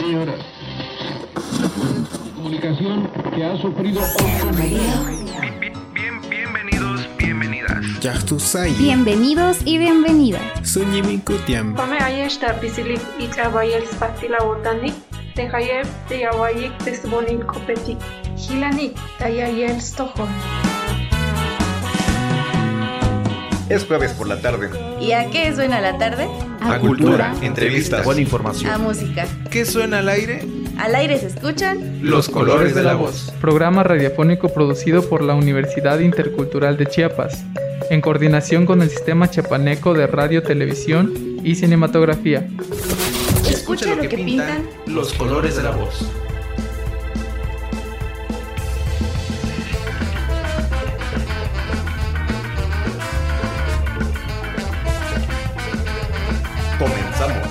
Señoras, comunicación que ha sufrido bienvenidas. Bienvenidos y bienvenidas. Suñimikutiam. Come ayesta pisilik itrabayel spatila botanik, tehayeb teyawayik tesbonil kopetik, hilanik tayayel stojon. Es jueves por la tarde. ¿Y a qué suena la tarde? A cultura, entrevistas, buena información. A música. ¿Qué suena al aire? Al aire se escuchan Los colores de la voz. Programa radiofónico producido por la Universidad Intercultural de Chiapas, en coordinación con el Sistema Chiapaneco de Radio, Televisión y Cinematografía. Escucha lo que pintan los colores de la voz. Comenzamos.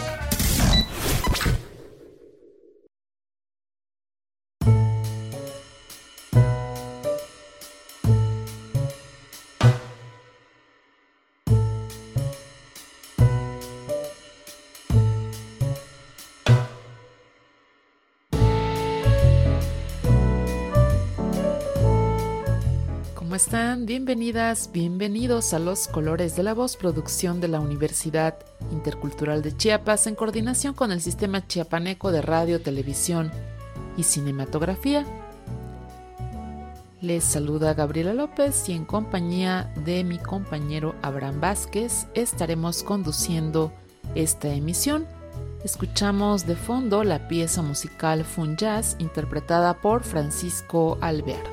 ¿Cómo están? Bienvenidas, bienvenidos a Los Colores de la Voz, producción de la Universidad Intercultural de Chiapas en coordinación con el Sistema Chiapaneco de Radio, Televisión y Cinematografía. Les saluda Gabriela López y en compañía de mi compañero Abraham Vázquez estaremos conduciendo esta emisión. Escuchamos de fondo la pieza musical Fun Jazz interpretada por Francisco Alvear.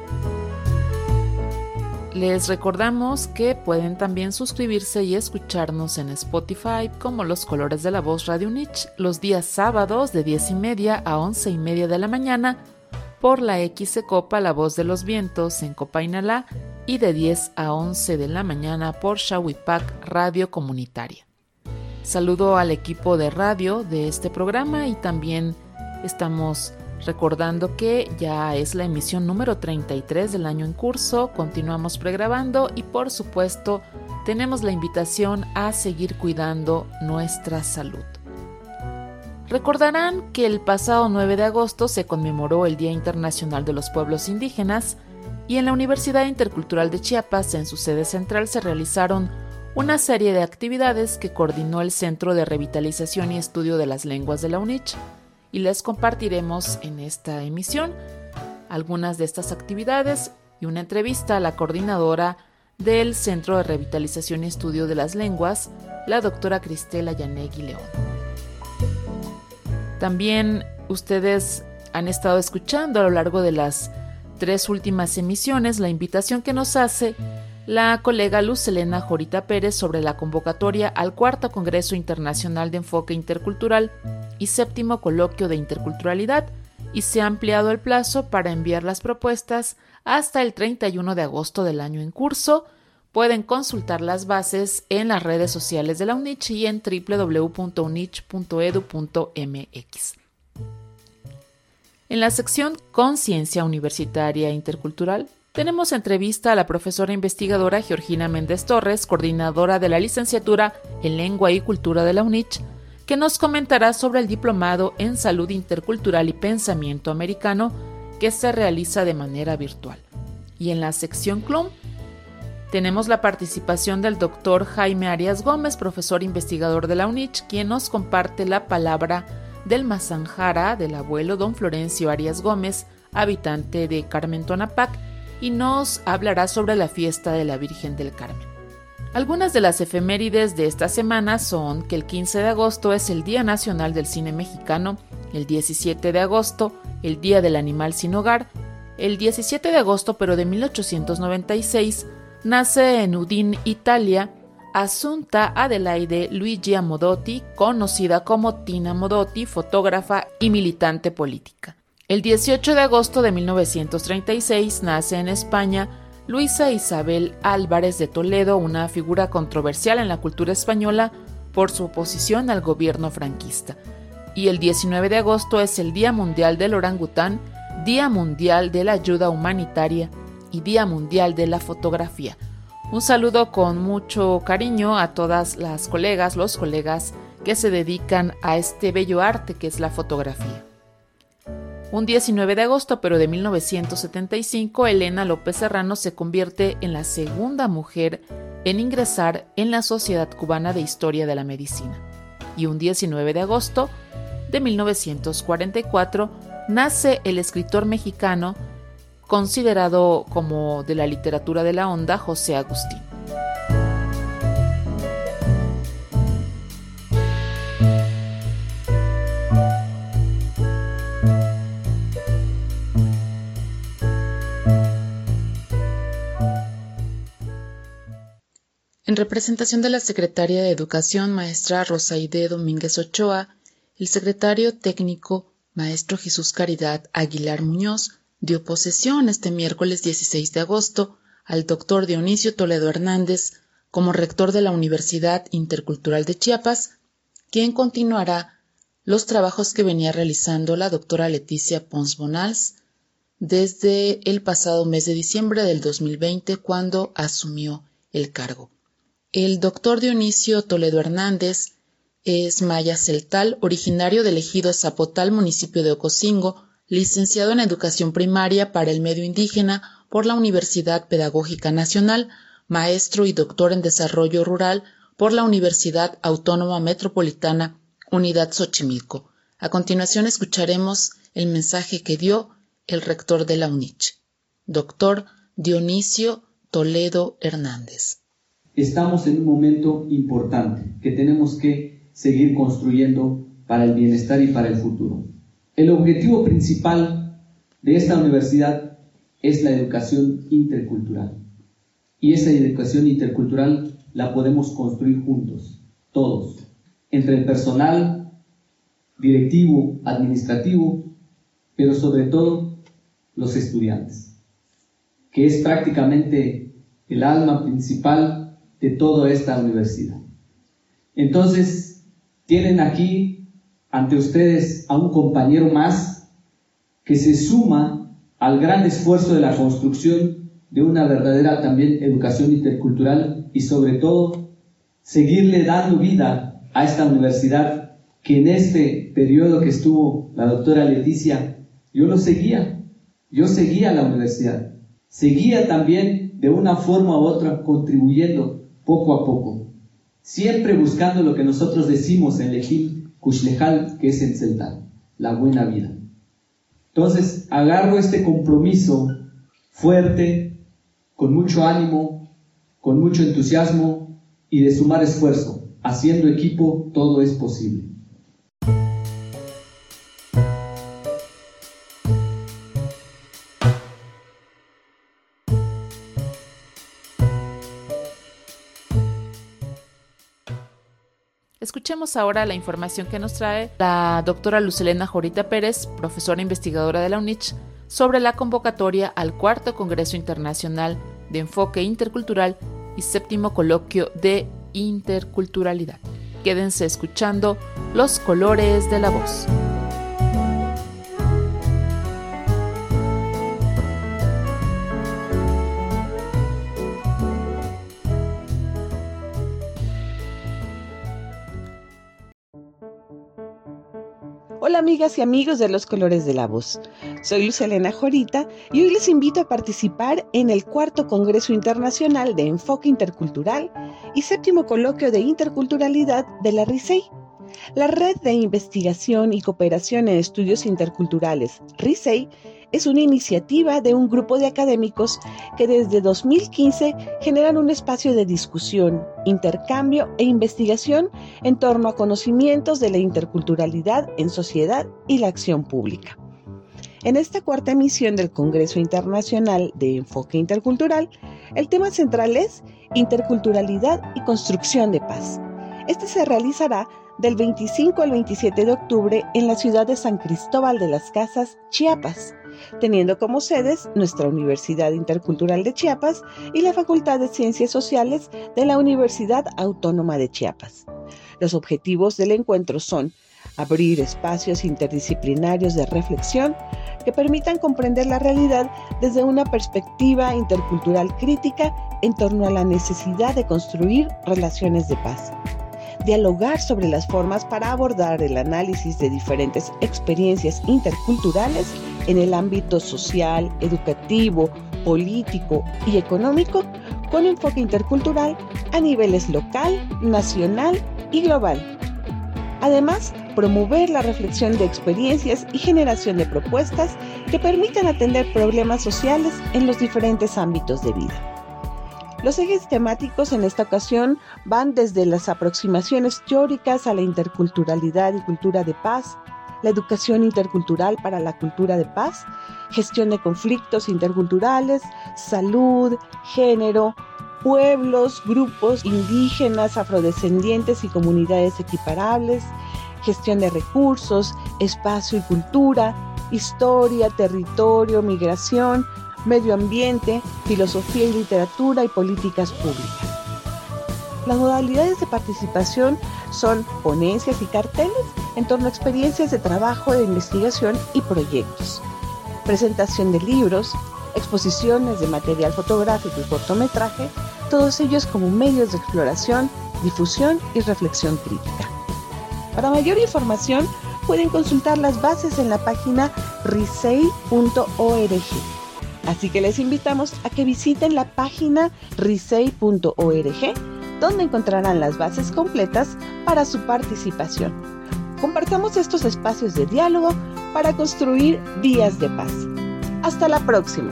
Les recordamos que pueden también suscribirse y escucharnos en Spotify como Los Colores de la Voz Radio UNICH los días sábados de 10:30 a 11:30 de la mañana por la XCOPA La Voz de los Vientos en Copainalá y de 10 a 11 de la mañana por Xahuipac Radio Comunitaria. Saludo al equipo de radio de este programa y también estamos recordando que ya es la emisión número 33 del año en curso, continuamos pregrabando y por supuesto tenemos la invitación a seguir cuidando nuestra salud. Recordarán que el pasado 9 de agosto se conmemoró el Día Internacional de los Pueblos Indígenas y en la Universidad Intercultural de Chiapas, en su sede central, se realizaron una serie de actividades que coordinó el Centro de Revitalización y Estudio de las Lenguas de la UNICH, y les compartiremos en esta emisión algunas de estas actividades y una entrevista a la coordinadora del Centro de Revitalización y Estudio de las Lenguas, la doctora Cristela Yanegui León. También ustedes han estado escuchando a lo largo de las 3 últimas emisiones la invitación que nos hace la colega Luz Helena Jorita Pérez sobre la convocatoria al 4º Congreso Internacional de Enfoque Intercultural y 7º Coloquio de Interculturalidad, y se ha ampliado el plazo para enviar las propuestas hasta el 31 de agosto del año en curso. Pueden consultar las bases en las redes sociales de la UNICH y en www.unich.edu.mx. En la sección Conciencia Universitaria Intercultural, tenemos entrevista a la profesora investigadora Georgina Méndez Torres, coordinadora de la licenciatura en Lengua y Cultura de la UNICH, que nos comentará sobre el diplomado en Salud Intercultural y Pensamiento Americano que se realiza de manera virtual. Y en la sección CLUM tenemos la participación del doctor Jaime Arias Gómez, profesor investigador de la UNICH, quien nos comparte la palabra del Mazanjara del abuelo don Florencio Arias Gómez, habitante de Carmen Tonapac, y nos hablará sobre la fiesta de la Virgen del Carmen. Algunas de las efemérides de esta semana son que el 15 de agosto es el Día Nacional del Cine Mexicano, el 17 de agosto, el Día del Animal Sin Hogar, el 17 de agosto pero de 1896, nace en Udine, Italia, Assunta Adelaide Luigia Modotti, conocida como Tina Modotti, fotógrafa y militante política. El 18 de agosto de 1936 nace en España Luisa Isabel Álvarez de Toledo, una figura controversial en la cultura española por su oposición al gobierno franquista. Y el 19 de agosto es el Día Mundial del Orangután, Día Mundial de la Ayuda Humanitaria y Día Mundial de la Fotografía. Un saludo con mucho cariño a todas las colegas, los colegas que se dedican a este bello arte que es la fotografía. Un 19 de agosto, pero de 1975, Elena López Serrano se convierte en la segunda mujer en ingresar en la Sociedad Cubana de Historia de la Medicina. Y un 19 de agosto de 1944 nace el escritor mexicano considerado como de la literatura de la onda, José Agustín. En representación de la secretaria de Educación, maestra Rosaide Domínguez Ochoa, el secretario técnico, maestro Jesús Caridad Aguilar Muñoz, dio posesión este miércoles 16 de agosto al doctor Dionisio Toledo Hernández como rector de la Universidad Intercultural de Chiapas, quien continuará los trabajos que venía realizando la doctora Leticia Pons Bonals desde el pasado mes de diciembre del 2020, cuando asumió el cargo. El doctor Dionisio Toledo Hernández es maya celtal, originario del ejido Zapotal, municipio de Ocosingo, licenciado en Educación Primaria para el Medio Indígena por la Universidad Pedagógica Nacional, maestro y doctor en Desarrollo Rural por la Universidad Autónoma Metropolitana, Unidad Xochimilco. A continuación escucharemos el mensaje que dio el rector de la UNICH, doctor Dionisio Toledo Hernández. Estamos en un momento importante que tenemos que seguir construyendo para el bienestar y para el futuro. El objetivo principal de esta universidad es la educación intercultural. Y esa educación intercultural la podemos construir juntos, todos, entre el personal, directivo, administrativo, pero sobre todo los estudiantes, que es prácticamente el alma principal de toda esta universidad. Entonces, tienen aquí ante ustedes a un compañero más que se suma al gran esfuerzo de la construcción de una verdadera también educación intercultural y sobre todo seguirle dando vida a esta universidad que en este periodo que estuvo la doctora Leticia, yo seguía la universidad, seguía también de una forma u otra contribuyendo poco a poco, siempre buscando lo que nosotros decimos en Lejil Kuxlejal, que es en celtal, la buena vida. Entonces agarro este compromiso fuerte, con mucho ánimo, con mucho entusiasmo y de sumar esfuerzo. Haciendo equipo todo es posible. Escuchemos ahora la información que nos trae la doctora Lucelena Jorita Pérez, profesora investigadora de la UNICH, sobre la convocatoria al Cuarto Congreso Internacional de Enfoque Intercultural y Séptimo Coloquio de Interculturalidad. Quédense escuchando Los Colores de la Voz. Hola amigas y amigos de Los Colores de la Voz, soy Lucelena Jorita y hoy les invito a participar en el Cuarto Congreso Internacional de Enfoque Intercultural y Séptimo Coloquio de Interculturalidad de la RISEI. La Red de Investigación y Cooperación en Estudios Interculturales, RISEI, es una iniciativa de un grupo de académicos que desde 2015 generan un espacio de discusión, intercambio e investigación en torno a conocimientos de la interculturalidad en sociedad y la acción pública. En esta cuarta emisión del Congreso Internacional de Enfoque Intercultural, el tema central es Interculturalidad y Construcción de Paz. Este se realizará del 25 al 27 de octubre en la ciudad de San Cristóbal de las Casas, Chiapas, teniendo como sedes nuestra Universidad Intercultural de Chiapas y la Facultad de Ciencias Sociales de la Universidad Autónoma de Chiapas. Los objetivos del encuentro son abrir espacios interdisciplinarios de reflexión que permitan comprender la realidad desde una perspectiva intercultural crítica en torno a la necesidad de construir relaciones de paz. dialogar sobre las formas para abordar el análisis de diferentes experiencias interculturales en el ámbito social, educativo, político y económico, con enfoque intercultural a niveles local, nacional y global. Además, promover la reflexión de experiencias y generación de propuestas que permitan atender problemas sociales en los diferentes ámbitos de vida. Los ejes temáticos en esta ocasión van desde las aproximaciones teóricas a la interculturalidad y cultura de paz, la educación intercultural para la cultura de paz, gestión de conflictos interculturales, salud, género, pueblos, grupos indígenas, afrodescendientes y comunidades equiparables, gestión de recursos, espacio y cultura, historia, territorio, migración, medio ambiente, filosofía y literatura y políticas públicas. Las modalidades de participación son ponencias y carteles en torno a experiencias de trabajo, de investigación y proyectos, presentación de libros, exposiciones de material fotográfico y cortometraje, todos ellos como medios de exploración, difusión y reflexión crítica. Para mayor información pueden consultar las bases en la página risei.org. Así que les invitamos a que visiten la página risei.org, donde encontrarán las bases completas para su participación. Compartamos estos espacios de diálogo para construir días de paz. Hasta la próxima.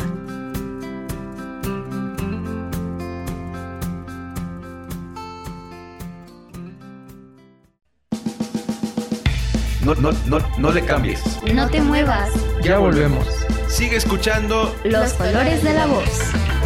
No le cambies. No te muevas. Ya volvemos. Sigue escuchando Los colores de la voz.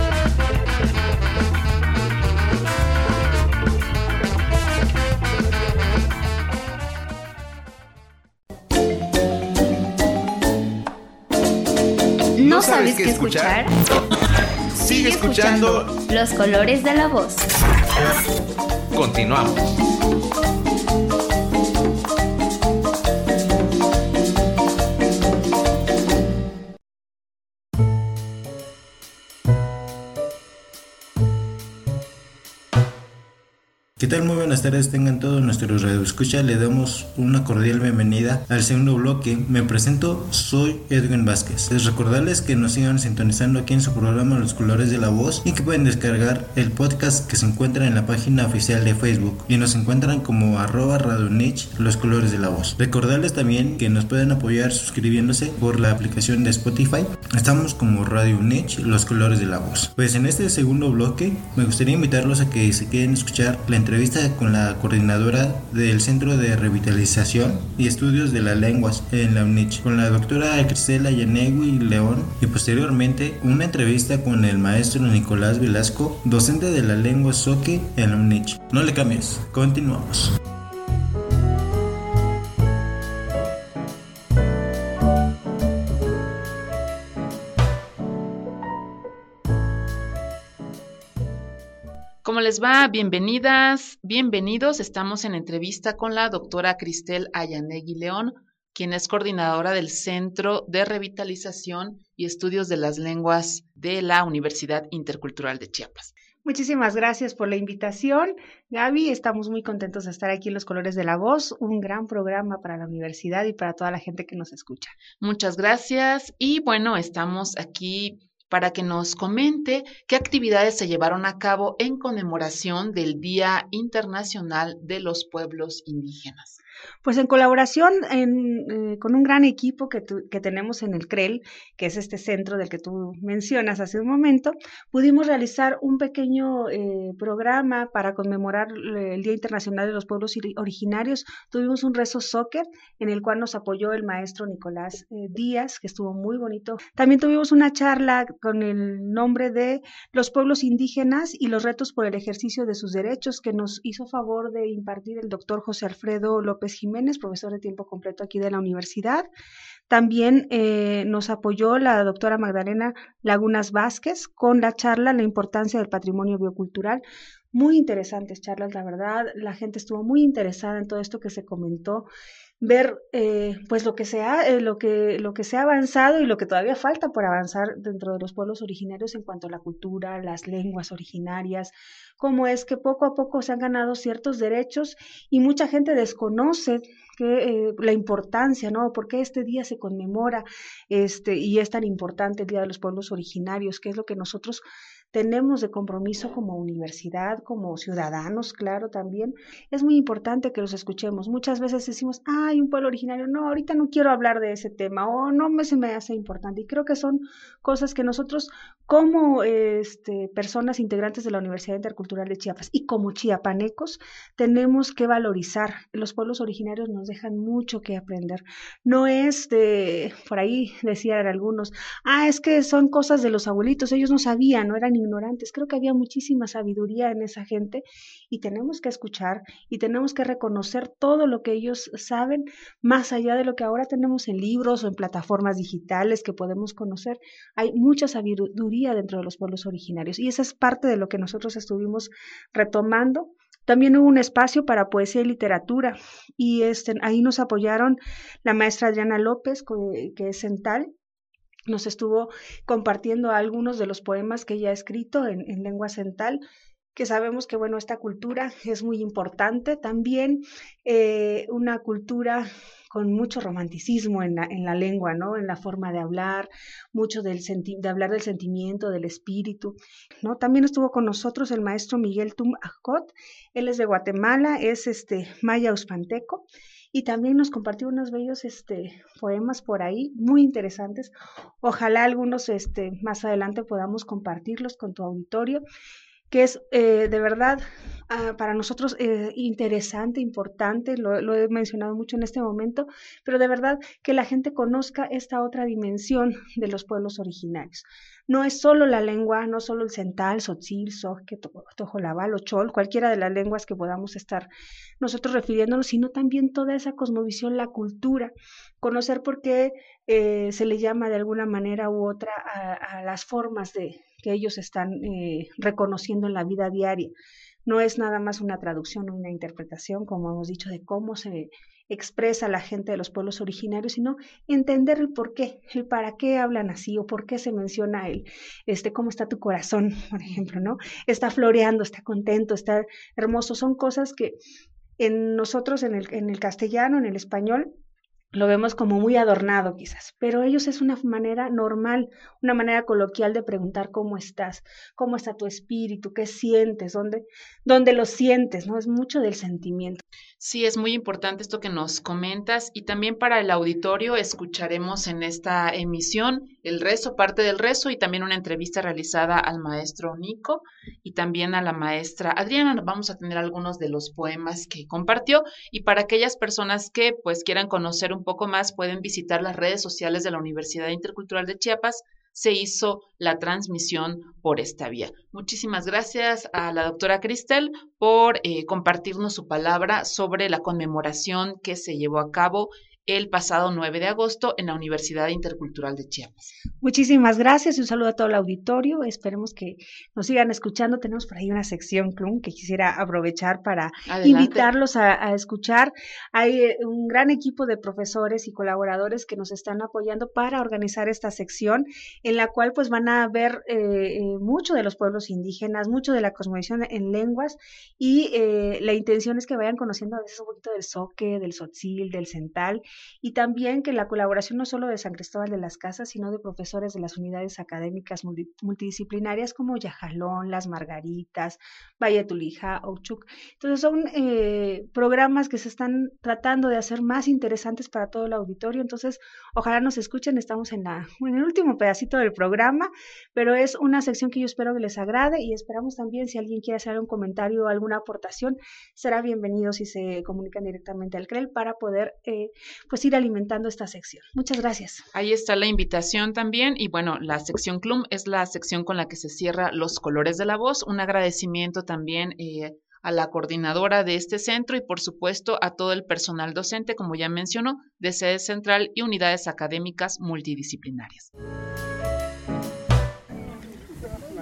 ¿No sabes qué escuchar? Sigue escuchando Los colores de la voz. Continuamos. ¿Qué tal? Muy buenas tardes, tengan todos nuestros radioescuchas. Le damos una cordial bienvenida al segundo bloque. Me presento, soy Edwin Vázquez. Les recordarles que nos sigan sintonizando aquí en su programa Los Colores de la Voz y que pueden descargar el podcast que se encuentra en la página oficial de Facebook y nos encuentran como @radionich Los Colores de la Voz. Recordarles también que nos pueden apoyar suscribiéndose por la aplicación de Spotify. Estamos como Radio Unich Los Colores de la Voz. Pues en este segundo bloque me gustaría invitarlos a que se queden a escuchar la entrevista con la coordinadora del Centro de Revitalización y Estudios de las Lenguas en la UNICH, con la doctora Cristel Ayanegui León, y posteriormente una entrevista con el maestro Nicolás Velasco, docente de la lengua zoque en la UNICH. No le cambies, continuamos. ¿Cómo les va? Bienvenidas, bienvenidos. Estamos en entrevista con la doctora Cristel Ayanegui León, quien es coordinadora del Centro de Revitalización y Estudios de las Lenguas de la Universidad Intercultural de Chiapas. Muchísimas gracias por la invitación, Gaby. Estamos muy contentos de estar aquí en Los Colores de la Voz, un gran programa para la universidad y para toda la gente que nos escucha. Muchas gracias. Y bueno, estamos aquí para que nos comente qué actividades se llevaron a cabo en conmemoración del Día Internacional de los Pueblos Indígenas. Pues en colaboración con un gran equipo que tenemos en el CREL, que es este centro del que tú mencionas hace un momento, pudimos realizar un pequeño programa para conmemorar el Día Internacional de los Pueblos Originarios. Tuvimos un rezo soccer en el cual nos apoyó el maestro Nicolás Díaz, que estuvo muy bonito. También tuvimos una charla con el nombre de Los Pueblos Indígenas y los retos por el ejercicio de sus derechos, que nos hizo favor de impartir el doctor José Alfredo López Jiménez, profesor de tiempo completo aquí de la universidad. También nos apoyó la doctora Magdalena Lagunas Vázquez con la charla La importancia del patrimonio biocultural. Muy interesantes charlas, la verdad. La gente estuvo muy interesada en todo esto que se comentó. ver pues lo que se ha avanzado y lo que todavía falta por avanzar dentro de los pueblos originarios en cuanto a la cultura, las lenguas originarias, cómo es que poco a poco se han ganado ciertos derechos y mucha gente desconoce la importancia, ¿no? ¿Por qué este día se conmemora y es tan importante el Día de los Pueblos Originarios? ¿Qué es lo que nosotros tenemos de compromiso como universidad, como ciudadanos, claro, también? Es muy importante que los escuchemos. Muchas veces decimos, un pueblo originario, no, ahorita no quiero hablar de ese tema, o no se me hace importante. Y creo que son cosas que nosotros, como personas integrantes de la Universidad Intercultural de Chiapas y como chiapanecos, tenemos que valorizar. Los pueblos originarios nos dejan mucho que aprender. No es por ahí decían algunos, es que son cosas de los abuelitos, ellos no sabían, no eran ignorantes. Creo que había muchísima sabiduría en esa gente y tenemos que escuchar y tenemos que reconocer todo lo que ellos saben, más allá de lo que ahora tenemos en libros o en plataformas digitales que podemos conocer. Hay mucha sabiduría dentro de los pueblos originarios y esa es parte de lo que nosotros estuvimos retomando. También hubo un espacio para poesía y literatura y ahí nos apoyaron la maestra Adriana López, que es cental. Nos estuvo compartiendo algunos de los poemas que ella ha escrito en lengua cental, que sabemos que, bueno, esta cultura es muy importante. También una cultura con mucho romanticismo en la lengua, ¿no? En la forma de hablar, mucho de hablar del sentimiento, del espíritu, ¿no? También estuvo con nosotros el maestro Miguel Tum Ajcot. Él es de Guatemala, es maya uspanteco, y también nos compartió unos bellos poemas por ahí, muy interesantes. Ojalá algunos más adelante podamos compartirlos con tu auditorio, que es de verdad para nosotros interesante, importante, lo he mencionado mucho en este momento, pero de verdad que la gente conozca esta otra dimensión de los pueblos originarios. No es solo la lengua, no solo el cental, tzotzil, zoque, tojolabal o chol, cualquiera de las lenguas que podamos estar nosotros refiriéndonos, sino también toda esa cosmovisión, la cultura, conocer por qué se le llama de alguna manera u otra a las formas que ellos están reconociendo en la vida diaria. No es nada más una traducción o una interpretación, como hemos dicho, de cómo se expresa la gente de los pueblos originarios, sino entender el por qué, el para qué hablan así o por qué se menciona cómo está tu corazón, por ejemplo, ¿no? Está floreando, está contento, está hermoso. Son cosas que en nosotros, en el castellano, en el español, lo vemos como muy adornado quizás, pero ellos es una manera normal, una manera coloquial de preguntar cómo estás, cómo está tu espíritu, qué sientes, dónde lo sientes, ¿no? Es mucho del sentimiento. Sí, es muy importante esto que nos comentas, y también para el auditorio escucharemos en esta emisión el rezo, parte del rezo, y también una entrevista realizada al maestro Nico y también a la maestra Adriana. Vamos a tener algunos de los poemas que compartió, y para aquellas personas que pues quieran conocer un poco más, pueden visitar las redes sociales de la Universidad Intercultural de Chiapas. Se hizo la transmisión por esta vía. Muchísimas gracias a la doctora Cristel por compartirnos su palabra sobre la conmemoración que se llevó a cabo el pasado 9 de agosto en la Universidad Intercultural de Chiapas. Muchísimas gracias y un saludo a todo el auditorio. Esperemos que nos sigan escuchando. Tenemos por ahí una sección, Clum, que quisiera aprovechar para invitarlos a escuchar. Hay un gran equipo de profesores y colaboradores que nos están apoyando para organizar esta sección, en la cual pues van a ver mucho de los pueblos indígenas, mucho de la cosmovisión en lenguas, y la intención es que vayan conociendo a veces un poquito del zoque, del tzotzil, del cental, y también que la colaboración no solo de San Cristóbal de las Casas, sino de profesores de las unidades académicas multidisciplinarias como Yajalón, Las Margaritas, Valle Tulija, Ochuc. Entonces son programas que se están tratando de hacer más interesantes para todo el auditorio. Entonces ojalá nos escuchen. Estamos en el último pedacito del programa, pero es una sección que yo espero que les agrade, y esperamos también, si alguien quiere hacer un comentario o alguna aportación, será bienvenido si se comunican directamente al CREL para poder pues ir alimentando esta sección. Muchas gracias. Ahí está la invitación también, y bueno, la sección CLUM es la sección con la que se cierra Los Colores de la Voz. Un agradecimiento también a la coordinadora de este centro y por supuesto a todo el personal docente, como ya mencionó, de sede central y unidades académicas multidisciplinarias.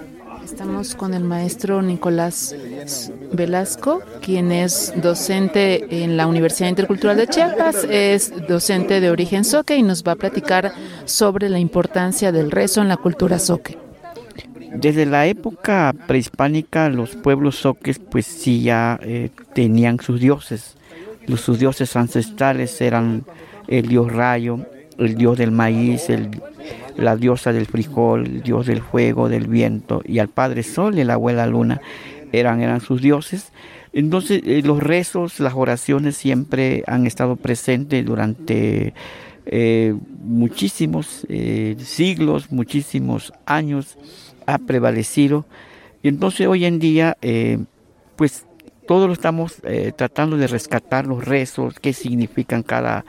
Estamos con el maestro Nicolás Velasco, quien es docente en la Universidad Intercultural de Chiapas, es docente de origen zoque y nos va a platicar sobre la importancia del rezo en la cultura zoque. Desde la época prehispánica los pueblos zoques pues sí ya tenían sus dioses. Sus dioses ancestrales eran el dios rayo, el dios del maíz, la diosa del frijol, el dios del fuego, del viento, y al padre sol y la abuela luna eran sus dioses. Entonces los rezos, las oraciones siempre han estado presentes durante muchísimos siglos, muchísimos años, ha prevalecido. Y entonces hoy en día pues todos lo estamos tratando de rescatar, los rezos, qué significan cada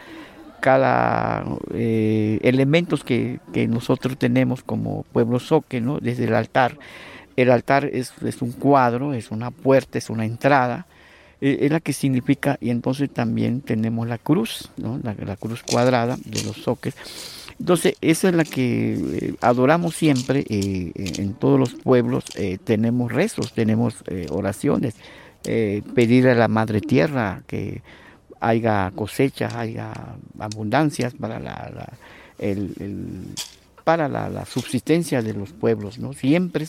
elementos que nosotros tenemos como pueblo zoque, ¿no? Desde el altar. El altar es un cuadro, es una puerta, es una entrada, es la que significa, y entonces también tenemos la cruz, ¿no? La cruz cuadrada de los zoques. Entonces esa es la que adoramos siempre en todos los pueblos. Tenemos rezos, tenemos oraciones, pedir a la madre tierra que haya cosechas, haya abundancias para para la subsistencia de los pueblos, ¿no? Siempre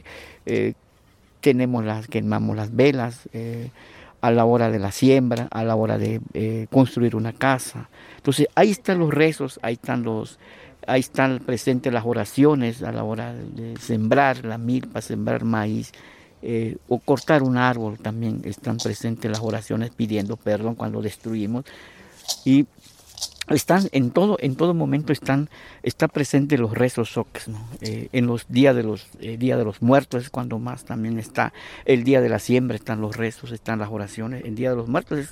quemamos las velas a la hora de la siembra, a la hora de construir una casa. Entonces ahí están los rezos, ahí están presentes las oraciones a la hora de sembrar la milpa, sembrar maíz, o cortar un árbol. También están presentes las oraciones pidiendo perdón cuando destruimos, y están en todo momento está presente los rezos zoques, ¿no? En los días de los muertos es cuando más también está. El día de la siembra están los rezos, están las oraciones. El día de los muertos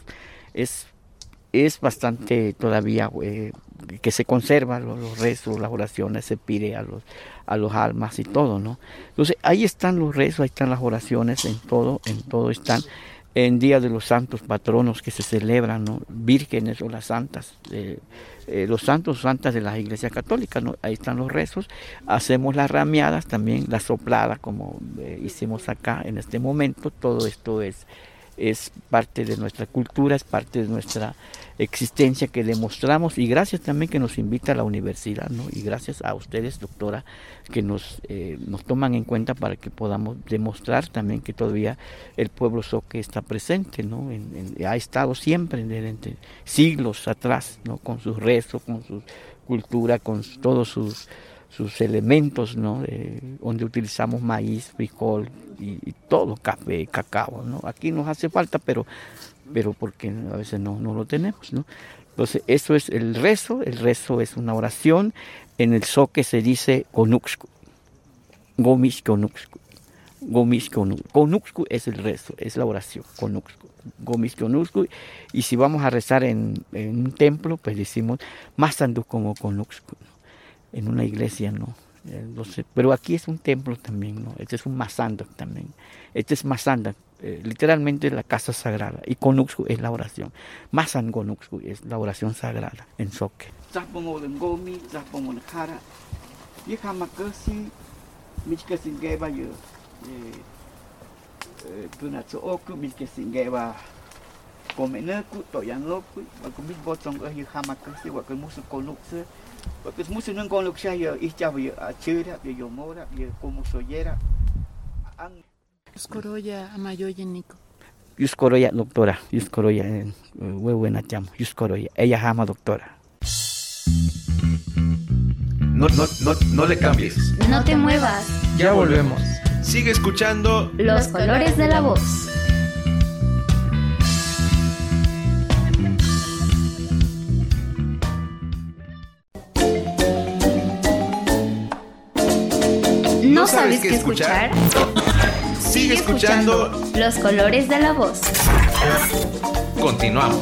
es bastante todavía que se conservan los rezos, las oraciones, se pide a los almas y todo, ¿no? Entonces ahí están los rezos, ahí están las oraciones, en todo están. En día de los santos patronos que se celebran, ¿no? Vírgenes o las santas, los santos, santas de la Iglesia Católica, ¿no? Ahí están los rezos. Hacemos las rameadas también, la soplada, como hicimos acá en este momento. Todo esto es parte de nuestra cultura, es parte de nuestra existencia que demostramos, y gracias también que nos invita a la universidad, ¿no? Y gracias a ustedes, doctora, que nos toman en cuenta para que podamos demostrar también que todavía el pueblo zoque está presente, ¿no? Ha estado siempre desde siglos atrás, ¿no? Con sus rezos, con su cultura, con todos sus elementos, ¿no? Donde utilizamos maíz, frijol y todo, café, cacao, ¿no? Aquí nos hace falta, pero porque a veces no lo tenemos, ¿no? Entonces eso es el rezo es una oración. En el zoque se dice conuxcu, gomish conuxcu, conuxcu es el rezo, es la oración, conuxcu, gomish conuxcu. Y si vamos a rezar en un templo, pues decimos masandu como conuxcu, ¿no? En una iglesia, ¿no? Entonces, pero aquí es un templo también, ¿no? Este es un masandak también. Este es masandak, literalmente la casa sagrada. Y conuxcu es la oración. Masan conuxcu es la oración sagrada en zoque. Yuskoroya amayoye Nico. Yuskoroya, doctora. Yuskoroya, muy buena llamo. Yuskoroya, ella ama doctora. No le cambies. No te muevas. Ya volvemos. Sigue escuchando Los colores de la voz. ¿No sabes qué escuchar? Sigue escuchando Los colores de la voz. Continuamos.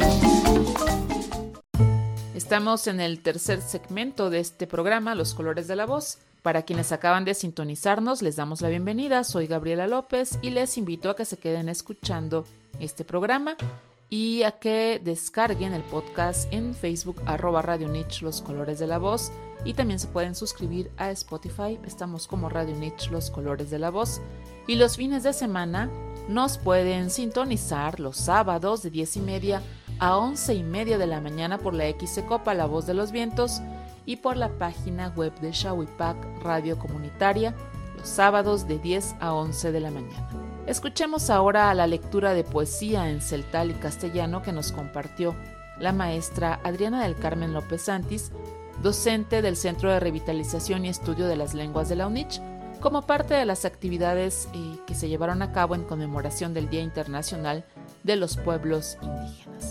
Estamos en el tercer segmento de este programa, Los colores de la voz. Para quienes acaban de sintonizarnos, les damos la bienvenida. Soy Gabriela López y les invito a que se queden escuchando este programa. y a que descarguen el podcast en Facebook @Radio Niche Los Colores de la Voz, y también se pueden suscribir a Spotify. Estamos como Radio Niche Los Colores de la Voz, y los fines de semana nos pueden sintonizar los sábados de 10:30 a 11:30 de la mañana por la XCOPA La Voz de los Vientos y por la página web de Shawipac Radio Comunitaria los sábados de 10 a 11 de la mañana. Escuchemos ahora la lectura de poesía en celtal y castellano que nos compartió la maestra Adriana del Carmen López Santis, docente del Centro de Revitalización y Estudio de las Lenguas de la UNICH, como parte de las actividades que se llevaron a cabo en conmemoración del Día Internacional de los Pueblos Indígenas.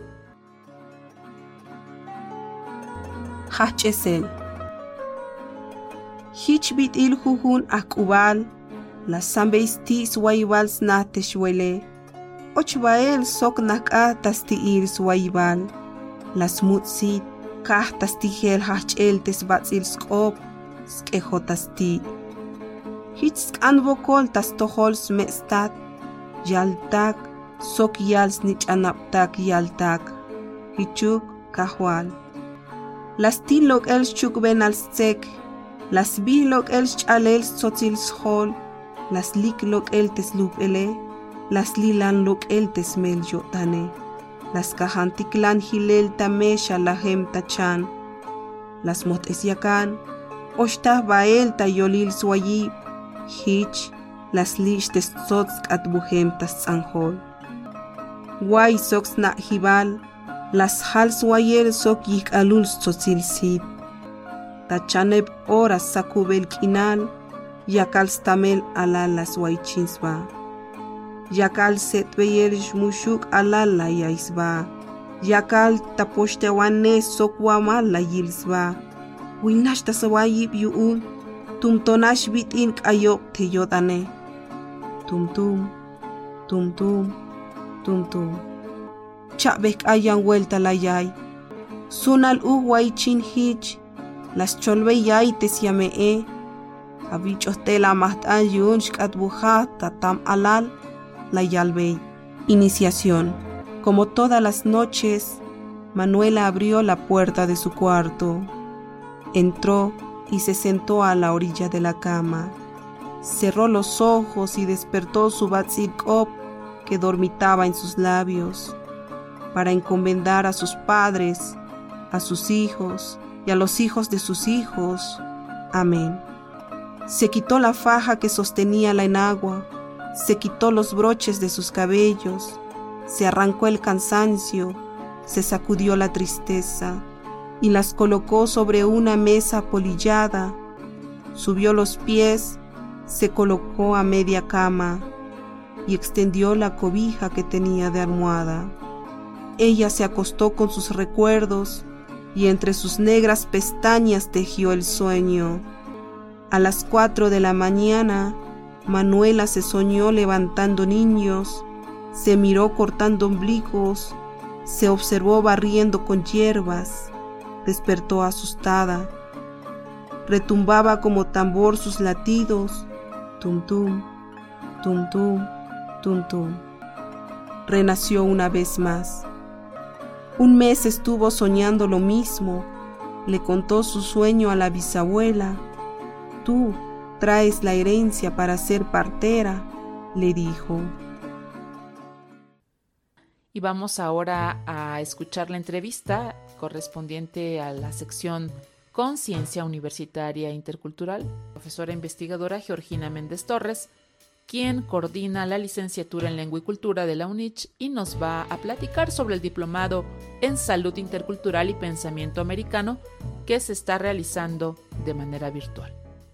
Hachesel Hichbit il jujun akubal las sambeistis waibals nateshwele ochbael sok nak'a tastiir swaibal las mutsit kah tastihel hachel tesbatzil skop skehotasti Hitsk anvokol tastohol smestat yaltak sok yals nichanaptak yaltak hichuk kahwal las tilok el chukben al sek las bilok el chalel sotil shol las liklok el tesluk ele las lilan lok el tesmel yotane las kahantiklan hilel tamesha lahem tachan las motesyakan oshta bael tayolil swayib hich las lish testotsk at buhem tasanhol guay sox na hibal las hals wayer sok yik alul sotil sid tachaneb horas sakubel kinal yakal stamel ala las waichinsba yakal setbeyer mushuk ala la yaisba yakal taposhte sok wamal la yilsba winash tasawayib yuun tumtonash bitin ayok te yodane tumtum tumtum tumtum chabek ayan vuelta la yay sunal waichin hich las cholbe yay te siamee habichos tela mahtan yun shkat buja tatam alal la yalbey. Iniciación. Como todas las noches, Manuela abrió la puerta de su cuarto, entró y se sentó a la orilla de la cama. Cerró los ojos y despertó su batzilkop que dormitaba en sus labios, para encomendar a sus padres, a sus hijos y a los hijos de sus hijos. Amén. Se quitó la faja que sostenía la enagua, se quitó los broches de sus cabellos, se arrancó el cansancio, se sacudió la tristeza y las colocó sobre una mesa polillada. Subió los pies, se colocó a media cama y extendió la cobija que tenía de almohada. Ella se acostó con sus recuerdos y entre sus negras pestañas tejió el sueño. A las 4 de la mañana, Manuela se soñó levantando niños, se miró cortando ombligos, se observó barriendo con hierbas, despertó asustada. Retumbaba como tambor sus latidos, tum-tum, tum-tum, tum-tum. Renació una vez más. Un mes estuvo soñando lo mismo, le contó su sueño a la bisabuela. Tú traes la herencia para ser partera, le dijo. Y vamos ahora a escuchar la entrevista correspondiente a la sección Conciencia Universitaria Intercultural, profesora investigadora Georgina Méndez Torres, quien coordina la licenciatura en Lengua y Cultura de la UNICH y nos va a platicar sobre el diplomado en Salud Intercultural y Pensamiento Americano que se está realizando de manera virtual.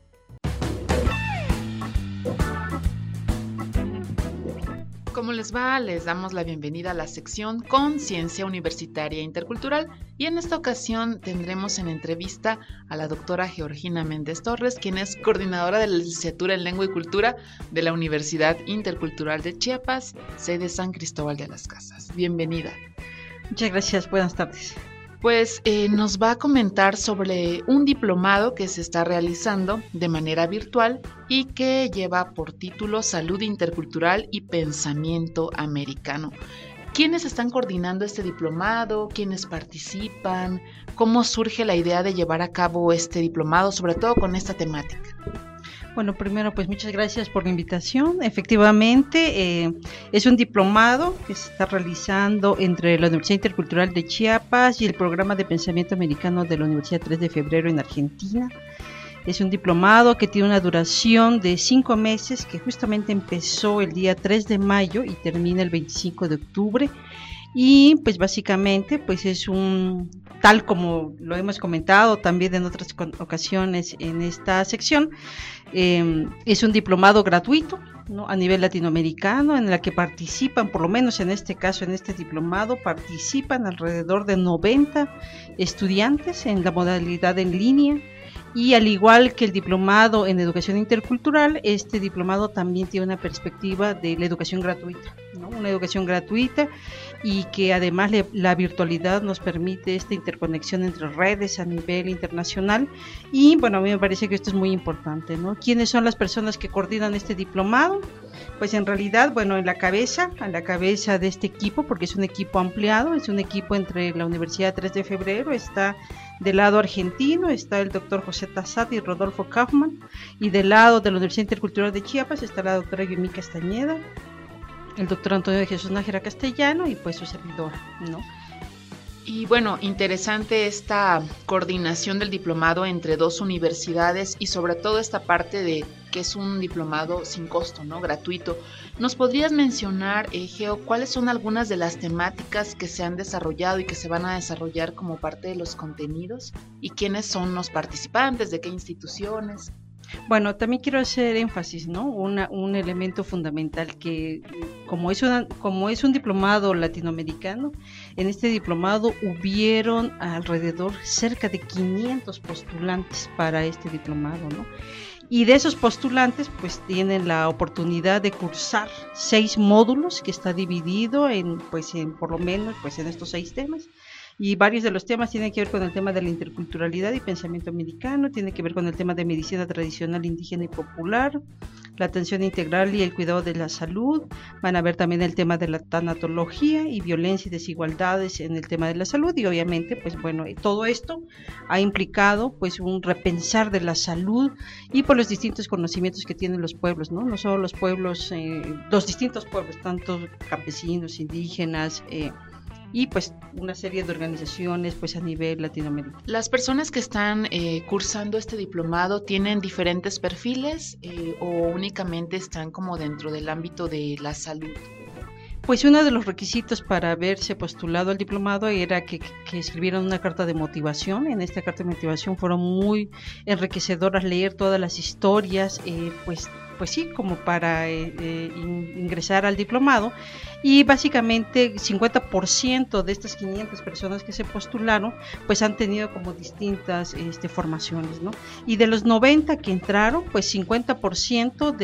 ¿Cómo les va? Les damos la bienvenida a la sección Conciencia Universitaria Intercultural y en esta ocasión tendremos en entrevista a la doctora Georgina Méndez Torres, quien es coordinadora de la licenciatura en Lengua y Cultura de la Universidad Intercultural de Chiapas, sede San Cristóbal de las Casas. Bienvenida. Muchas gracias, buenas tardes. Pues nos va a comentar sobre un diplomado que se está realizando de manera virtual y que lleva por título Salud Intercultural y Pensamiento Americano. ¿Quiénes están coordinando este diplomado? ¿Quiénes participan? ¿Cómo surge la idea de llevar a cabo este diplomado, sobre todo con esta temática? Bueno, primero, pues muchas gracias por la invitación. Efectivamente, es un diplomado que se está realizando entre la Universidad Intercultural de Chiapas y el Programa de Pensamiento Americano de la Universidad 3 de Febrero en Argentina. Es un diplomado que tiene una duración de 5 meses, que justamente empezó el día 3 de mayo y termina el 25 de octubre. Y pues básicamente pues es tal como lo hemos comentado también en otras ocasiones en esta sección, es un diplomado gratuito, ¿no?, a nivel latinoamericano, en la que participan, por lo menos en este caso, en este diplomado, participan alrededor de 90 estudiantes en la modalidad en línea. Y al igual que el diplomado en educación intercultural, este diplomado también tiene una perspectiva de la educación gratuita, ¿no? Una educación gratuita y que además la virtualidad nos permite esta interconexión entre redes a nivel internacional. Y bueno, a mí me parece que esto es muy importante, ¿no? ¿Quiénes son las personas que coordinan este diplomado? Pues en realidad, bueno, a la cabeza de este equipo, porque es un equipo ampliado, es un equipo entre la Universidad 3 de Febrero, está del lado argentino, está el doctor José Tassat y Rodolfo Kaufman, y del lado de la Universidad Intercultural de Chiapas está la doctora Yumi Castañeda, el doctor Antonio de Jesús Nájera Castellano y pues su servidora, ¿no? Y bueno, interesante esta coordinación del diplomado entre dos universidades y sobre todo esta parte de que es un diplomado sin costo, ¿no?, gratuito. ¿Nos podrías mencionar, Geo, cuáles son algunas de las temáticas que se han desarrollado y que se van a desarrollar como parte de los contenidos? ¿Y quiénes son los participantes? ¿De qué instituciones? Bueno, también quiero hacer énfasis, ¿no? Un elemento fundamental que como es un diplomado latinoamericano, en este diplomado hubieron alrededor cerca de 500 postulantes para este diplomado, ¿no? Y de esos postulantes pues tienen la oportunidad de cursar 6 módulos que está dividido en por lo menos pues en estos 6 temas. Y varios de los temas tienen que ver con el tema de la interculturalidad y pensamiento americano, tiene que ver con el tema de medicina tradicional indígena y popular, la atención integral y el cuidado de la salud. Van a ver también el tema de la tanatología y violencia y desigualdades en el tema de la salud. Y obviamente, pues bueno, todo esto ha implicado pues un repensar de la salud y por los distintos conocimientos que tienen los pueblos, ¿no? No solo los pueblos, los distintos pueblos, tanto campesinos, indígenas, y pues una serie de organizaciones pues a nivel latinoamericano. ¿Las personas que están cursando este diplomado tienen diferentes perfiles o únicamente están como dentro del ámbito de la salud? Pues uno de los requisitos para haberse postulado al diplomado era que escribieran una carta de motivación. En esta carta de motivación fueron muy enriquecedoras leer todas las historias, pues sí, como para ingresar al diplomado. Y básicamente 50% de estas 500 personas que se postularon pues han tenido como distintas formaciones, ¿no? Y de los 90 que entraron, pues 50%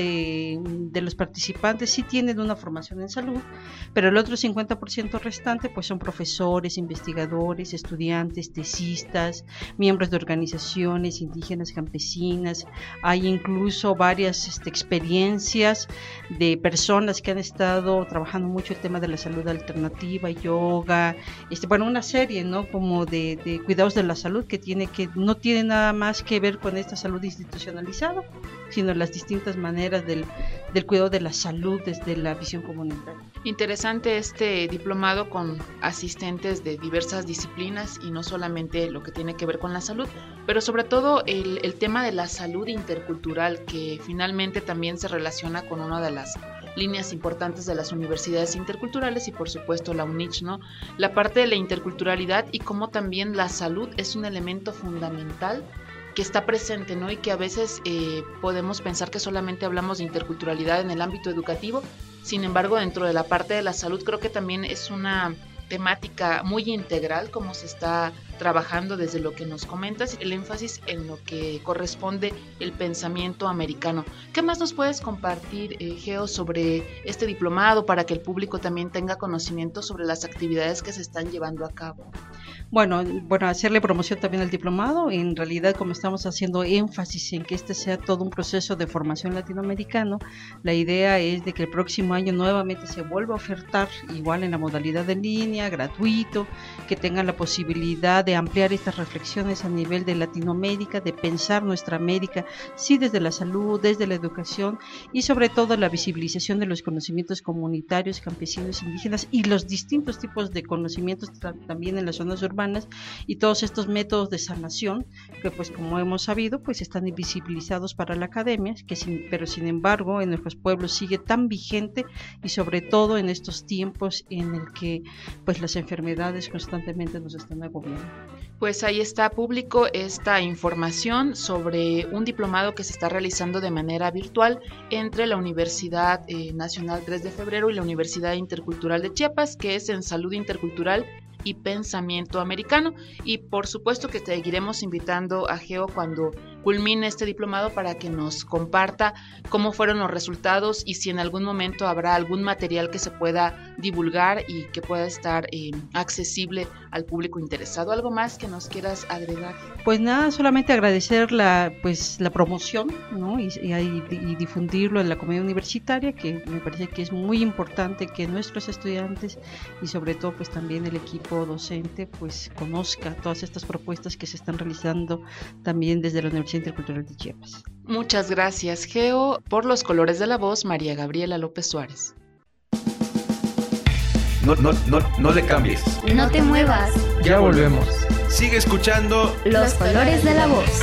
de los participantes sí tienen una formación en salud, pero el otro 50% restante pues son profesores, investigadores, estudiantes, tesistas, miembros de organizaciones indígenas, campesinas. Hay incluso varias experiencias de personas que han estado trabajando mucho el tema de la salud alternativa, yoga, una serie, ¿no?, como de cuidados de la salud que no tiene nada más que ver con esta salud institucionalizada, sino las distintas maneras del cuidado de la salud desde la visión comunitaria. Interesante este diplomado con asistentes de diversas disciplinas y no solamente lo que tiene que ver con la salud, pero sobre todo el tema de la salud intercultural, que finalmente también se relaciona con una de las líneas importantes de las universidades interculturales y por supuesto la UNICH, ¿no? La parte de la interculturalidad y cómo también la salud es un elemento fundamental que está presente, ¿no? Y que a veces podemos pensar que solamente hablamos de interculturalidad en el ámbito educativo. Sin embargo, dentro de la parte de la salud creo que también es una temática muy integral, como se está trabajando desde lo que nos comentas, el énfasis en lo que corresponde el pensamiento americano. ¿Qué más nos puedes compartir, Geo, sobre este diplomado para que el público también tenga conocimiento sobre las actividades que se están llevando a cabo? Bueno, hacerle promoción también al diplomado. En realidad, como estamos haciendo énfasis en que este sea todo un proceso de formación latinoamericano, la idea es de que el próximo año nuevamente se vuelva a ofertar igual en la modalidad en línea, gratuito, que tengan la posibilidad de ampliar estas reflexiones a nivel de Latinoamérica, de pensar nuestra América, sí desde la salud, desde la educación y sobre todo la visibilización de los conocimientos comunitarios, campesinos, indígenas y los distintos tipos de conocimientos también en las zonas urbanas y todos estos métodos de sanación que pues como hemos sabido pues están invisibilizados para la academia, pero sin embargo en nuestros pueblos sigue tan vigente y sobre todo en estos tiempos en el que pues las enfermedades constantemente nos están agobiando. Pues ahí está, público, esta información sobre un diplomado que se está realizando de manera virtual entre la Universidad Nacional 3 de Febrero y la Universidad Intercultural de Chiapas, que es en Salud Intercultural y Pensamiento Americano, y por supuesto que seguiremos invitando a Geo cuando culmine este diplomado para que nos comparta cómo fueron los resultados y si en algún momento habrá algún material que se pueda divulgar y que pueda estar accesible al público interesado. ¿Algo más que nos quieras agregar? Pues nada, solamente agradecer la promoción, ¿no? y difundirlo en la comunidad universitaria, que me parece que es muy importante que nuestros estudiantes y sobre todo pues también el equipo docente pues conozca todas estas propuestas que se están realizando también desde la Universidad Intercultural de Chiapas. Muchas gracias, Geo. Por los colores de la voz, María Gabriela López Suárez. No le cambies. No te muevas. Ya volvemos. Sigue escuchando Los colores de la voz.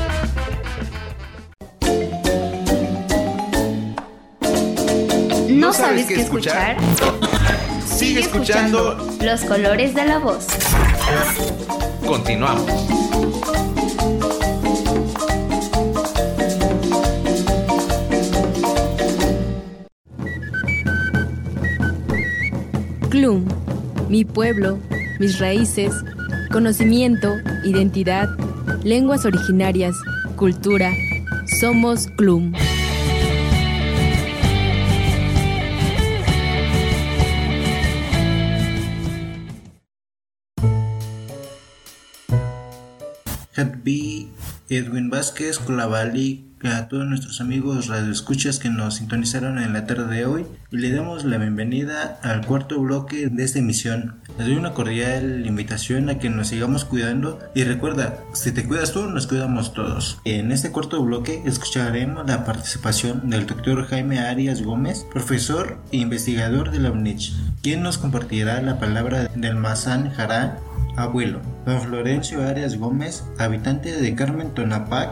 ¿No sabes qué escuchar? Sigue escuchando Los colores de la voz. Continuamos. CLUM, mi pueblo, mis raíces, conocimiento, identidad, lenguas originarias, cultura. Somos CLUM. Hatbi, Edwin Vázquez, Culavali, a todos nuestros amigos radioescuchas que nos sintonizaron en la tarde de hoy y le damos la bienvenida al cuarto bloque de esta emisión. Les doy una cordial invitación a que nos sigamos cuidando y recuerda, si te cuidas tú, nos cuidamos todos. En este cuarto bloque escucharemos la participación del doctor Jaime Arias Gómez, profesor e investigador de la UNICH, quien nos compartirá la palabra del Mazán Jara, abuelo. Don Florencio Arias Gómez, habitante de Carmen Tonapac.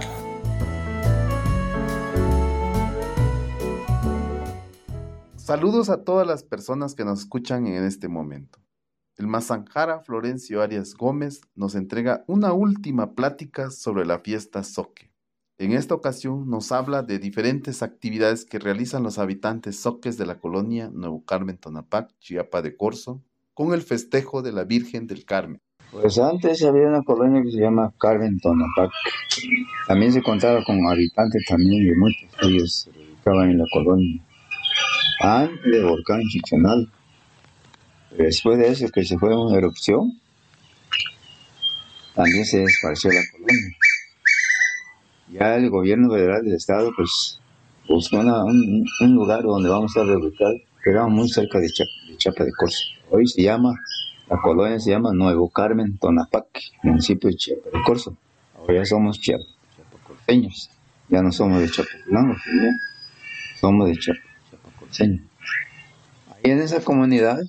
Saludos a todas las personas que nos escuchan en este momento. El Mazán Jara Florencio Arias Gómez nos entrega una última plática sobre la fiesta Zoque. En esta ocasión nos habla de diferentes actividades que realizan los habitantes zoques de la colonia Nuevo Carmen Tonapac, Chiapa de Corzo, con el festejo de la Virgen del Carmen. Pues antes había una colonia que se llama Carmen Tonapac. También se contaba con habitantes también de muchos, ellos se dedicaban en la colonia. Antes del volcán Chichonal. Después de eso que se fue una erupción, también se esparció la colonia. Ya el gobierno federal del estado pues buscó un lugar donde vamos a reubicar, que era muy cerca de Chiapa de Corzo. Hoy la colonia se llama Nuevo Carmen Tonapac, municipio de Chiapa de Corzo. Ahora ya somos chiapacorceños, ya no somos de Chiapaculango, somos de chiapacorceños. Ahí en esa comunidad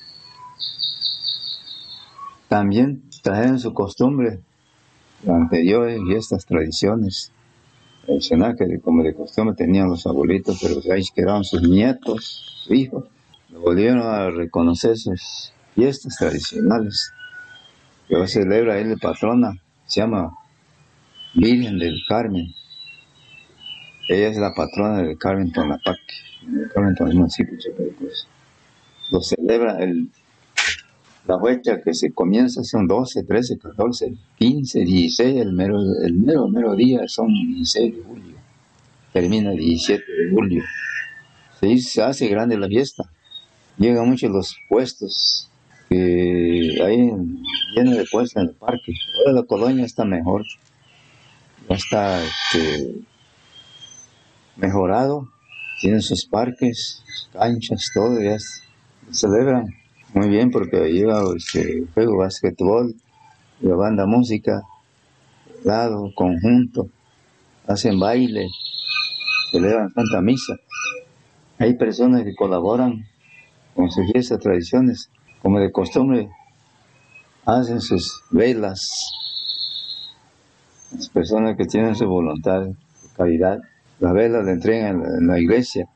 también trajeron su costumbre, las anteriores y estas tradiciones tradicionales que como de costumbre tenían los abuelitos, pero ahí quedaron sus nietos, sus hijos, volvieron a reconocer sus fiestas tradicionales. Que hoy celebra ahí la patrona, se llama Virgen del Carmen. Ella es la patrona del Carmen Tonapac, el Carmen Tonapac, municipio de Chiapa de Corzo. Lo celebra la fecha que se comienza son 12, 13, 14, 15, 16, el mero día son 16 de julio, termina el 17 de julio. Se hace grande la fiesta, llegan muchos los puestos que hay lleno de puestos en el parque. Ahora la colonia está mejor, ya está mejorado, tienen sus parques, canchas, todo, ya celebran muy bien porque lleva juego basquetbol, la banda música, lado, conjunto, hacen baile, celebran Santa Misa. Hay personas que colaboran con sus fiestas, tradiciones, como de costumbre, hacen sus velas. Las personas que tienen su voluntad, su caridad, las velas le entregan en la iglesia.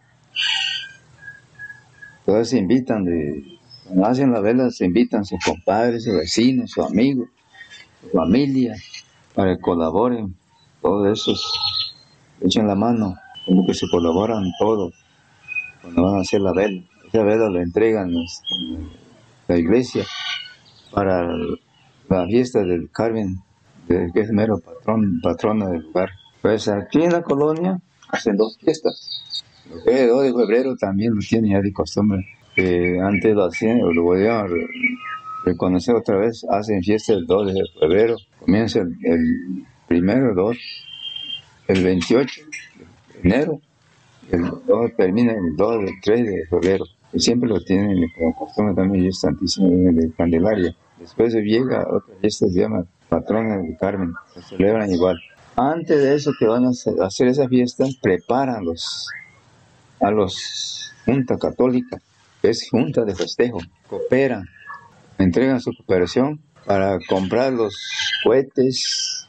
Todos se invitan, cuando hacen las velas se invitan sus compadres, sus vecinos, sus amigos, su familia, para que colaboren. Todos esos echan la mano, como que se colaboran todos cuando van a hacer la vela. Esa vela la entregan en la iglesia para la fiesta del Carmen, que es mero patrona del lugar. Pues aquí en la colonia hacen 2 fiestas. Lo que es el 2 de febrero también lo tienen ya de costumbre. Antes lo hacían, lo voy a reconocer otra vez, hacen fiesta el 2 de febrero. Comienza el primero, el 2, el 28 de enero, el 2 termina el 2 del 3 de febrero. Y siempre lo tienen como costumbre también, y es Santísima de Candelaria. Después llega otra fiesta, se llama Patrona del Carmen, se celebran igual. Antes de eso que van a hacer esa fiesta, preparan a los Junta Católica, que es Junta de Festejo, cooperan, entregan su cooperación para comprar los cohetes,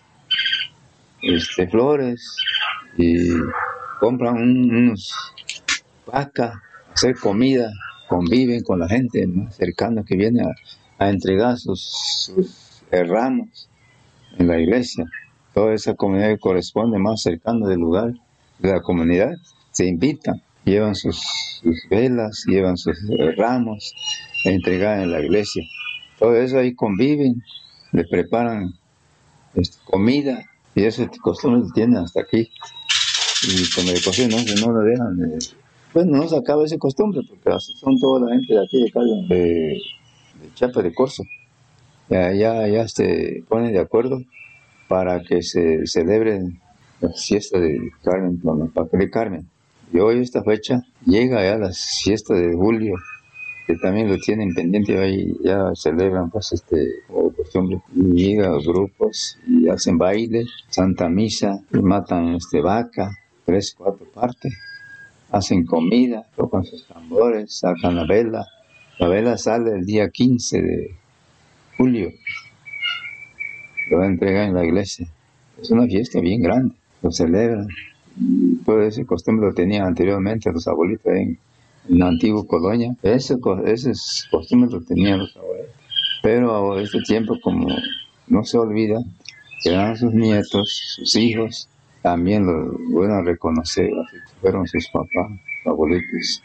flores, y compran unos vacas, hacer comida, conviven con la gente más cercana que viene a entregar sus ramos en la iglesia. Toda esa comunidad que corresponde más cercana del lugar, de la comunidad, se invitan, llevan sus velas, llevan sus ramos a entregar en la iglesia. Todo eso ahí conviven, le preparan comida, y eso costumbre lo tienen hasta aquí. Y como de costumbre no lo dejan. Bueno, no se acaba esa costumbre, porque así son toda la gente de aquí de Carmen, de Chiapas de Corzo. Ya se ponen de acuerdo para que se celebren las fiestas de Carmen, de Carmen. Y hoy esta fecha llega ya las fiestas de julio, que también lo tienen pendiente, ahí ya celebran pues como costumbre. Y llegan los grupos y hacen baile, Santa Misa, y matan vaca, 3, 4 partes, hacen comida, tocan sus tambores, sacan la vela. La vela sale el día 15 de julio, lo va a entregar en la iglesia. Es una fiesta bien grande, lo celebran. Todo ese costumbre lo tenían anteriormente los abuelitos en la antigua colonia. Ese costumbre lo tenían los abuelitos. Pero ahora este tiempo, como no se olvida, quedan sus nietos, sus hijos, también lo van a reconocer, así que fueron sus papás, sus abuelitos.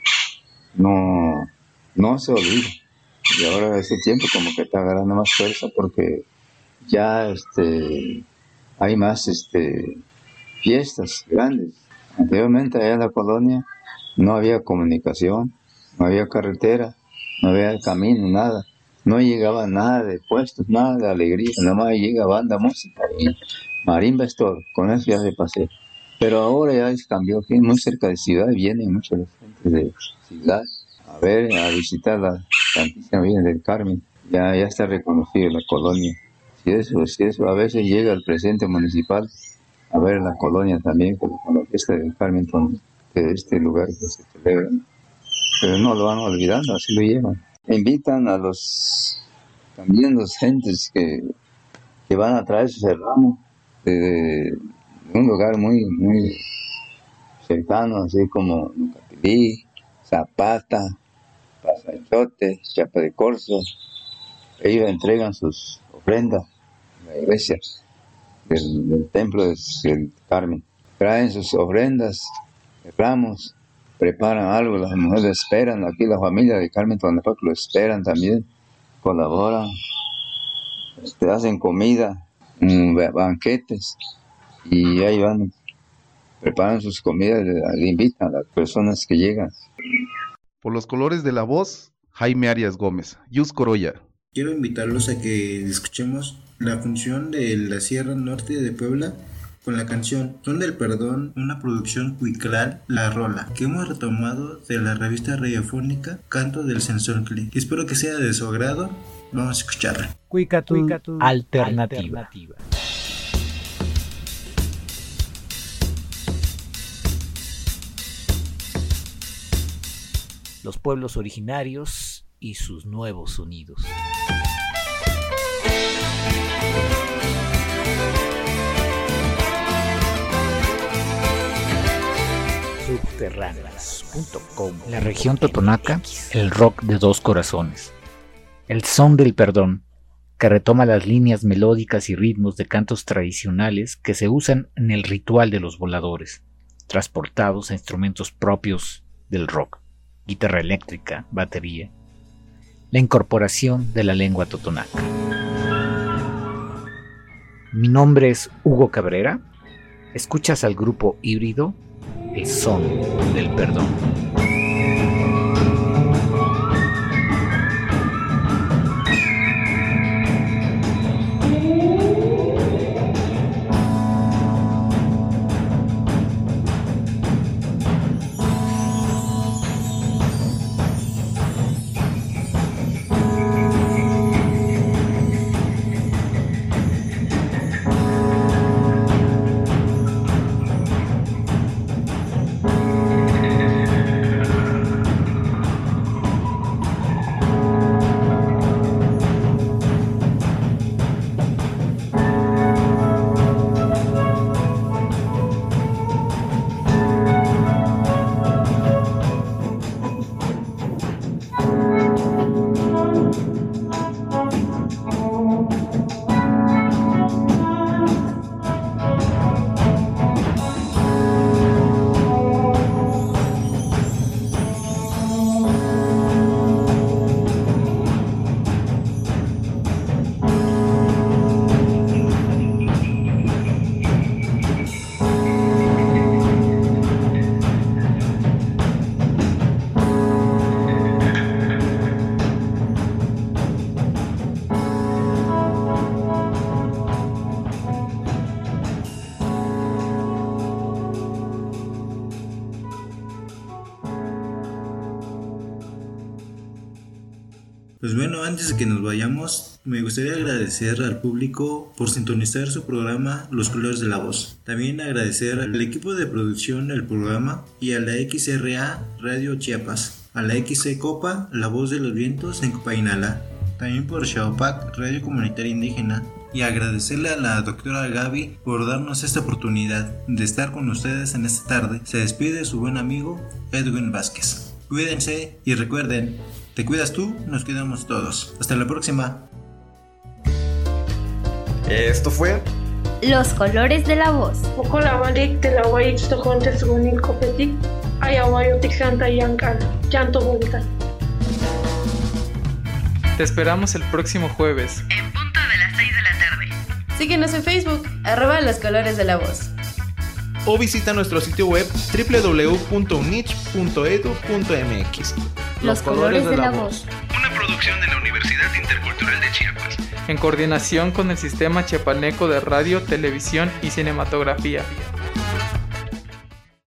No se olvida. Y ahora este tiempo como que está agarrando más fuerza porque ya hay más fiestas grandes. Anteriormente allá en la colonia no había comunicación, no había carretera, no había camino, nada. No llegaba nada de puestos, nada de alegría, nada más llega banda música y marimba es todo, con eso ya se pasé. Pero ahora ya se cambió, aquí muy cerca de ciudad vienen mucha gente de ciudad a visitar la Santísima Virgen del Carmen. Ya está reconocida la colonia. Si eso a veces llega el presidente municipal a ver la colonia también con la fiesta del Carmen, de este lugar que se celebra. Pero no lo van olvidando, así lo llevan. Invitan a también los gentes que van a traer sus ramos de un lugar muy cercano, así como Nucatilí, Zapata, Pasachote, Chiapas de Corzo. Ellos entregan sus ofrendas a la iglesia del templo del Carmen. Traen sus ofrendas, ramos, preparan algo, las mujeres esperan, aquí la familia de Carmen Tonapán lo esperan también, colaboran, hacen comida, banquetes, y ahí van, preparan sus comidas, le invitan a las personas que llegan. Por los colores de la voz, Jaime Arias Gómez, Yus Corolla. Quiero invitarlos a que escuchemos la función de la Sierra Norte de Puebla con la canción Son del Perdón, una producción cuiclal, La Rola, que hemos retomado de la revista radiofónica Canto del Sensontle. Espero que sea de su agrado. Vamos a escucharla. Cuicatú Alternativa. Los pueblos originarios y sus nuevos sonidos. Subterráneas.com. La región totonaca, el rock de dos corazones. El son del perdón, que retoma las líneas melódicas y ritmos de cantos tradicionales que se usan en el ritual de los voladores, transportados a instrumentos propios del rock, guitarra eléctrica, batería. La incorporación de la lengua totonaca. Mi nombre es Hugo Cabrera. Escuchas al grupo híbrido El Son del Perdón. Pues bueno, antes de que nos vayamos, me gustaría agradecer al público por sintonizar su programa Los Colores de la Voz. También agradecer al equipo de producción del programa y a la XRA Radio Chiapas, a la XC Copa, La Voz de los Vientos en Copainala, también por Xaopac, Radio Comunitaria Indígena, y agradecerle a la doctora Gaby por darnos esta oportunidad de estar con ustedes en esta tarde. Se despide su buen amigo Edwin Vázquez. Cuídense y recuerden, te cuidas tú, nos cuidamos todos. Hasta la próxima. Esto fue Los Colores de la Voz. Te esperamos el próximo jueves. En punto de las 6 de la tarde. Síguenos en Facebook, @Los Colores de la Voz. O visita nuestro sitio web www.unich.edu.mx. Los Colores de la Voz. Una producción de la Universidad Intercultural de Chiapas. En coordinación con el Sistema Chiapaneco de Radio, Televisión y Cinematografía.